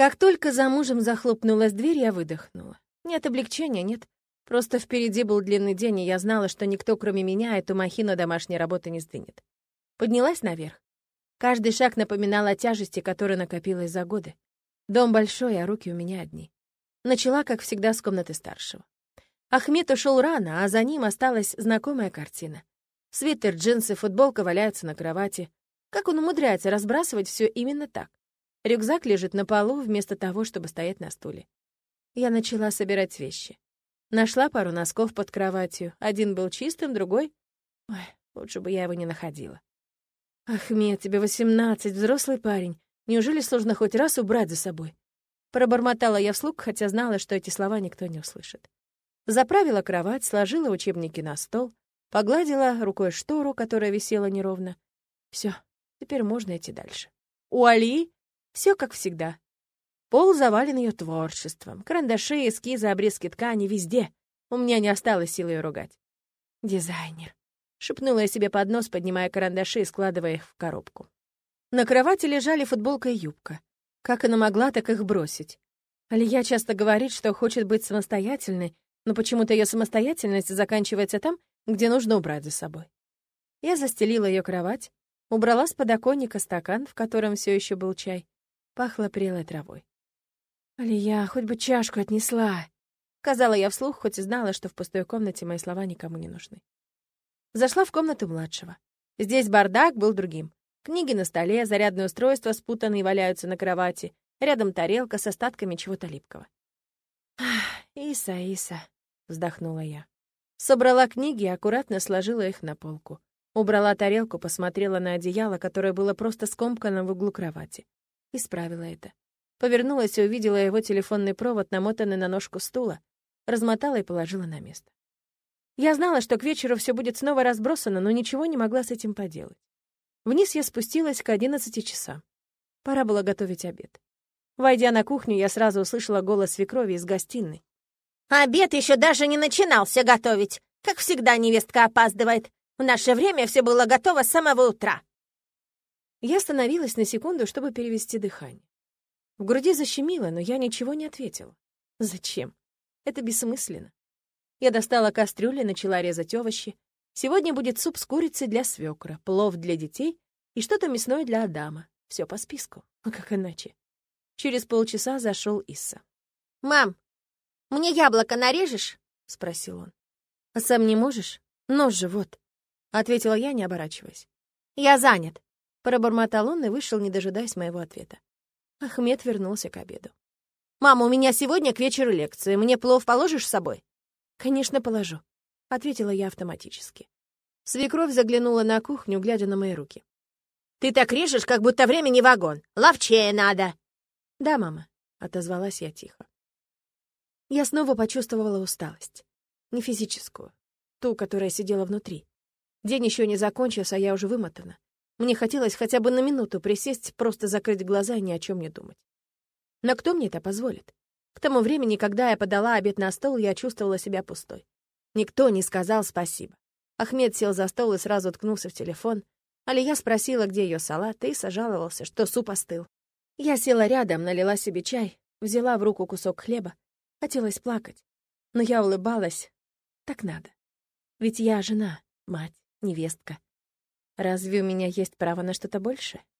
Как только за мужем захлопнулась дверь, я выдохнула. Нет облегчения, нет. Просто впереди был длинный день, и я знала, что никто, кроме меня, эту махину домашней работы не сдвинет. Поднялась наверх. Каждый шаг напоминал о тяжести, которая накопилась за годы. Дом большой, а руки у меня одни. Начала, как всегда, с комнаты старшего. Ахмед ушел рано, а за ним осталась знакомая картина. Свитер, джинсы, футболка валяются на кровати. Как он умудряется разбрасывать все именно так? Рюкзак лежит на полу вместо того, чтобы стоять на стуле. Я начала собирать вещи. Нашла пару носков под кроватью. Один был чистым, другой... Ой, лучше бы я его не находила. «Ахмед, тебе 18, взрослый парень. Неужели сложно хоть раз убрать за собой?» Пробормотала я вслух, хотя знала, что эти слова никто не услышит. Заправила кровать, сложила учебники на стол, погладила рукой штору, которая висела неровно. Все, теперь можно идти дальше. У Али все как всегда. Пол завален ее творчеством. Карандаши, эскизы, обрезки ткани везде. У меня не осталось силы ее ругать. «Дизайнер», — шепнула я себе под нос, поднимая карандаши и складывая их в коробку. На кровати лежали футболка и юбка. Как она могла так их бросить? Алия часто говорит, что хочет быть самостоятельной, но почему-то ее самостоятельность заканчивается там, где нужно убрать за собой. Я застелила ее кровать, убрала с подоконника стакан, в котором все еще был чай. Пахло прелой травой. «Алия, хоть бы чашку отнесла», — сказала я вслух, хоть и знала, что в пустой комнате мои слова никому не нужны. Зашла в комнату младшего. Здесь бардак был другим. Книги на столе, зарядное устройство спутанные валяются на кровати, рядом тарелка с остатками чего-то липкого. «Иса», — вздохнула я. Собрала книги и аккуратно сложила их на полку. Убрала тарелку, посмотрела на одеяло, которое было просто скомкано в углу кровати. Исправила это. Повернулась и увидела его телефонный провод, намотанный на ножку стула, размотала и положила на место. Я знала, что к вечеру все будет снова разбросано, но ничего не могла с этим поделать. Вниз я спустилась к 11 часам. Пора было готовить обед. Войдя на кухню, я сразу услышала голос свекрови из гостиной. «Обед еще даже не начинался готовить. Как всегда, невестка опаздывает. В наше время все было готово с самого утра». Я остановилась на секунду, чтобы перевести дыхание. В груди защемило, но я ничего не ответила. Зачем? Это бессмысленно. Я достала кастрюлю и начала резать овощи. Сегодня будет суп с курицей для свекра, плов для детей и что-то мясное для Адама. Все по списку. А как иначе? Через полчаса зашел Исса. «Мам, мне яблоко нарежешь?» — спросил он. «А сам не можешь? Нож же вот», — ответила я, не оборачиваясь. «Я занят», — пробормотал он и вышел, не дожидаясь моего ответа. Ахмед вернулся к обеду. «Мама, у меня сегодня к вечеру лекция. Мне плов положишь с собой?» «Конечно, положу», — ответила я автоматически. Свекровь заглянула на кухню, глядя на мои руки. «Ты так режешь, как будто время не вагон. Ловчее надо». «Да, мама», — отозвалась я тихо. Я снова почувствовала усталость. Не физическую, ту, которая сидела внутри. День еще не закончился, а я уже вымотана. Мне хотелось хотя бы на минуту присесть, просто закрыть глаза и ни о чем не думать. Но кто мне это позволит? К тому времени, когда я подала обед на стол, я чувствовала себя пустой. Никто не сказал спасибо. Ахмед сел за стол и сразу уткнулся в телефон. Алия спросила, где ее салат, и сожаловался, что суп остыл. Я села рядом, налила себе чай, взяла в руку кусок хлеба. Хотелось плакать, но я улыбалась. Так надо. Ведь я жена, мать, невестка. Разве у меня есть право на что-то большее?